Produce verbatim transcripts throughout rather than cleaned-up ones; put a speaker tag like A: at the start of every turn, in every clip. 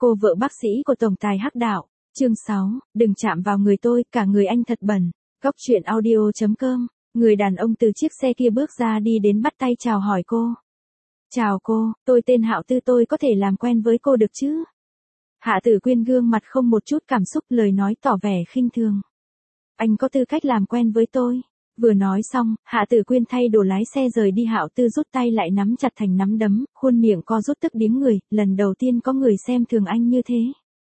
A: Cô vợ bác sĩ của tổng tài Hắc Đạo. Chương sáu, đừng chạm vào người tôi, cả người anh thật bẩn. Góc truyện audio chấm com. Người đàn ông từ chiếc xe kia bước ra đi đến bắt tay chào hỏi cô. Chào cô, tôi tên Hạo Tư, tôi có thể làm quen với cô được chứ? Hạ Tử Quyên gương mặt không một chút cảm xúc, lời nói tỏ vẻ khinh thường. Anh có tư cách làm quen với tôi. Vừa nói xong, Hạ Tử Quyên thay đồ lái xe rời đi. Hạo Tư rút tay lại nắm chặt thành nắm đấm, khuôn miệng co rút tức điếng người, lần đầu tiên có người xem thường anh như thế.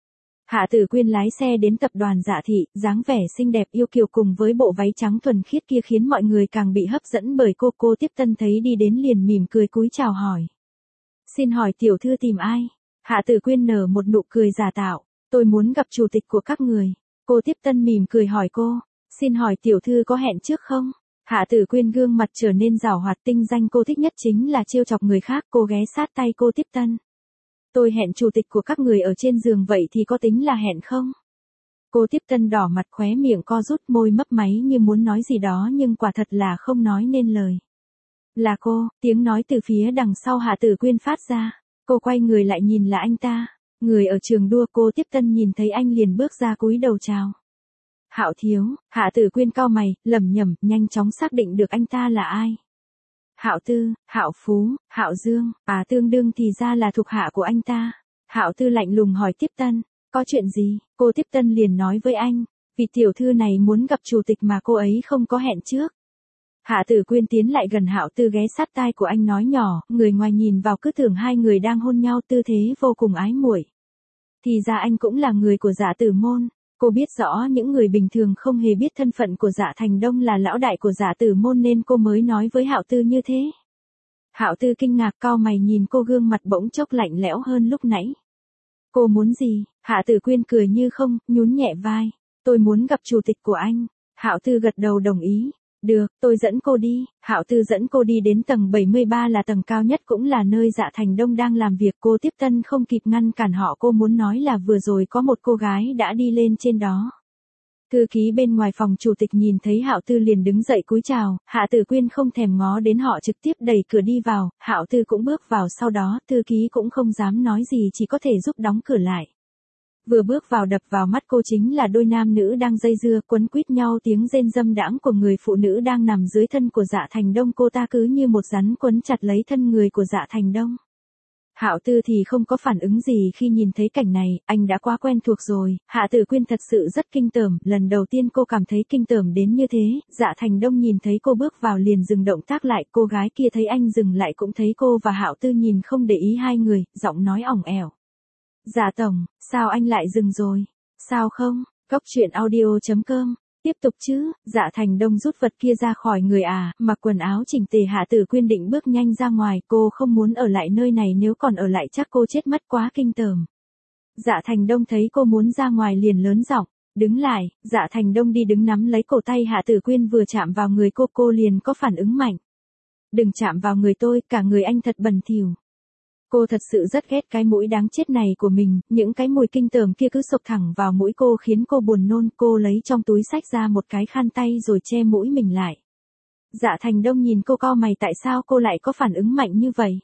A: Hạ Tử Quyên lái xe đến tập đoàn Dạ Thị, dáng vẻ xinh đẹp yêu kiều cùng với bộ váy trắng thuần khiết kia khiến mọi người càng bị hấp dẫn bởi cô. Cô Tiếp Tân thấy đi đến liền mỉm cười cúi chào hỏi. Xin hỏi tiểu thư tìm ai? Hạ Tử Quyên nở một nụ cười giả tạo. Tôi muốn gặp chủ tịch của các người. Cô Tiếp Tân mỉm cười hỏi cô. Xin hỏi tiểu thư có hẹn trước không? Hạ Tử Quyên gương mặt trở nên giảo hoạt, tinh danh cô thích nhất chính là trêu chọc người khác. Cô ghé sát tay cô Tiếp Tân. Tôi hẹn chủ tịch của các người ở trên giường, vậy thì có tính là hẹn không? Cô Tiếp Tân đỏ mặt, khóe miệng co rút, môi mấp máy như muốn nói gì đó nhưng quả thật là không nói nên lời. Là cô, tiếng nói từ phía đằng sau Hạ Tử Quyên phát ra. Cô quay người lại nhìn là anh ta. Người ở trường đua. Cô Tiếp Tân nhìn thấy anh liền bước ra cúi đầu chào. Hạo thiếu. Hạ Tử Quyên cau mày, lẩm nhẩm, nhanh chóng xác định được anh ta là ai. Hạo Tư, Hạo Phú, Hạo Dương, à tương đương thì ra là thuộc hạ của anh ta. Hạo Tư lạnh lùng hỏi Tiếp Tân, có chuyện gì? Cô Tiếp Tân liền nói với anh, vì tiểu thư này muốn gặp chủ tịch mà cô ấy không có hẹn trước. Hạ Tử Quyên tiến lại gần Hạo Tư, ghé sát tai của anh nói nhỏ, người ngoài nhìn vào cứ tưởng hai người đang hôn nhau, tư thế vô cùng ái muội. Thì ra anh cũng là người của Dạ Tử môn. Cô biết rõ những người bình thường không hề biết thân phận của Dạ Thành Đông là lão đại của Dạ Tử môn nên cô mới nói với Hạo Tư như thế. Hạo Tư kinh ngạc cau mày nhìn cô, gương mặt bỗng chốc lạnh lẽo hơn lúc nãy. Cô muốn gì? Hạ Tử Quyên cười như không, nhún nhẹ vai. Tôi muốn gặp chủ tịch của anh. Hạo Tư gật đầu đồng ý. Được, tôi dẫn cô đi. Hạo Tư dẫn cô đi đến tầng bảy mươi ba, là tầng cao nhất cũng là nơi Dạ Thành Đông đang làm việc. Cô Tiếp Tân không kịp ngăn cản họ, cô muốn nói là vừa rồi có một cô gái đã đi lên trên đó. Thư ký bên ngoài phòng chủ tịch nhìn thấy Hạo Tư liền đứng dậy cúi chào. Hạ Tử Quyên không thèm ngó đến họ, trực tiếp đẩy cửa đi vào. Hạo Tư cũng bước vào sau đó, thư ký cũng không dám nói gì, chỉ có thể giúp đóng cửa lại. Vừa bước vào đập vào mắt cô chính là đôi nam nữ đang dây dưa quấn quýt nhau, tiếng rên dâm đãng của người phụ nữ đang nằm dưới thân của Dạ Thành Đông. Cô ta cứ như một rắn quấn chặt lấy thân người của Dạ Thành Đông. Hạo Tư thì không có phản ứng gì khi nhìn thấy cảnh này, anh đã quá quen thuộc rồi. Hạ Tử Quyên thật sự rất kinh tởm, lần đầu tiên cô cảm thấy kinh tởm đến như thế. Dạ Thành Đông nhìn thấy cô bước vào liền dừng động tác lại, cô gái kia thấy anh dừng lại cũng thấy cô và Hạo Tư nhìn không để ý hai người, giọng nói ỏng ẻo. Dạ tổng, sao anh lại dừng rồi? Sao không? Góc truyện audio chấm com. Tiếp tục chứ? Dạ Thành Đông rút vật kia ra khỏi người à, mặc quần áo chỉnh tề. Hạ Tử Quyên định bước nhanh ra ngoài, cô không muốn ở lại nơi này, nếu còn ở lại chắc cô chết mất, quá kinh tởm. Dạ Thành Đông thấy cô muốn ra ngoài liền lớn giọng, đứng lại. Dạ Thành Đông đi đứng nắm lấy cổ tay Hạ Tử Quyên, vừa chạm vào người cô, cô liền có phản ứng mạnh. Đừng chạm vào người tôi, cả người anh thật bẩn thỉu. Cô thật sự rất ghét cái mũi đáng chết này của mình, những cái mùi kinh tởm kia cứ xộc thẳng vào mũi cô khiến cô buồn nôn. Cô lấy trong túi xách ra một cái khăn tay rồi che mũi mình lại. Dạ Thành Đông nhìn cô cau mày, tại sao cô lại có phản ứng mạnh như vậy?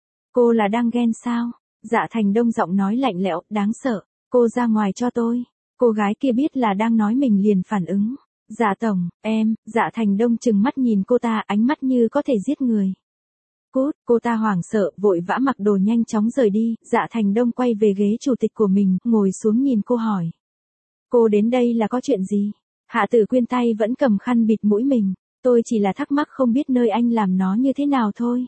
A: Cô là đang ghen sao? Dạ Thành Đông giọng nói lạnh lẽo, đáng sợ. Cô ra ngoài cho tôi. Cô gái kia biết là đang nói mình liền phản ứng. Dạ tổng, em. Dạ Thành Đông trừng mắt nhìn cô ta, ánh mắt như có thể giết người. Cút, cô ta hoảng sợ, vội vã mặc đồ nhanh chóng rời đi. Dạ Thành Đông quay về ghế chủ tịch của mình, ngồi xuống nhìn cô hỏi. Cô đến đây là có chuyện gì? Hạ Tử Quyên tay vẫn cầm khăn bịt mũi mình. Tôi chỉ là thắc mắc không biết nơi anh làm nó như thế nào thôi.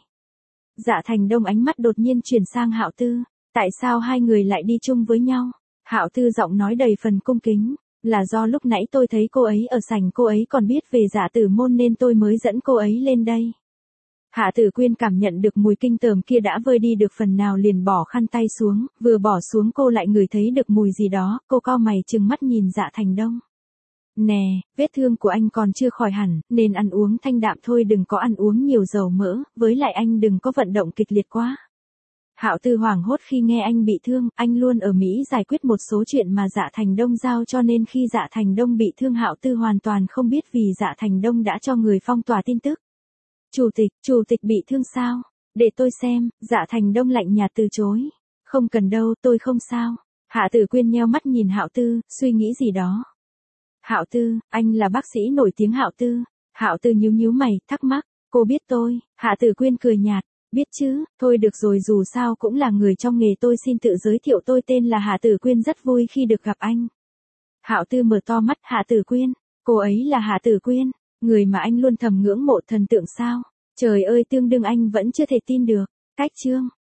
A: Dạ Thành Đông ánh mắt đột nhiên chuyển sang Hạo Tư. Tại sao hai người lại đi chung với nhau? Hạo Tư giọng nói đầy phần cung kính. Là do lúc nãy tôi thấy cô ấy ở sảnh, cô ấy còn biết về Dạ Tử môn nên tôi mới dẫn cô ấy lên đây. Hạ Tử Quyên cảm nhận được mùi kinh tởm kia đã vơi đi được phần nào liền bỏ khăn tay xuống, vừa bỏ xuống cô lại ngửi thấy được mùi gì đó, cô cau mày trừng mắt nhìn Dạ Thành Đông. Nè, vết thương của anh còn chưa khỏi hẳn, nên ăn uống thanh đạm thôi, đừng có ăn uống nhiều dầu mỡ, với lại anh đừng có vận động kịch liệt quá. Hạo Tư hoảng hốt khi nghe anh bị thương, anh luôn ở Mỹ giải quyết một số chuyện mà Dạ Thành Đông giao cho nên khi Dạ Thành Đông bị thương Hạo Tư hoàn toàn không biết vì Dạ Thành Đông đã cho người phong tỏa tin tức. Chủ tịch, chủ tịch bị thương sao? Để tôi xem. Dạ Thành Đông lạnh nhạt từ chối. Không cần đâu, tôi không sao. Hạ Tử Quyên nheo mắt nhìn Hạo Tư, suy nghĩ gì đó. Hạo Tư, anh là bác sĩ nổi tiếng Hạo Tư. Hạo Tư nhíu nhíu mày, thắc mắc, cô biết tôi? Hạ Tử Quyên cười nhạt, biết chứ, thôi được rồi, dù sao cũng là người trong nghề, tôi xin tự giới thiệu, tôi tên là Hạ Tử Quyên, rất vui khi được gặp anh. Hạo Tư mở to mắt, Hạ Tử Quyên, cô ấy là Hạ Tử Quyên, người mà anh luôn thầm ngưỡng mộ, thần tượng sao? Trời ơi, tương đương anh vẫn chưa thể tin được. Cách chương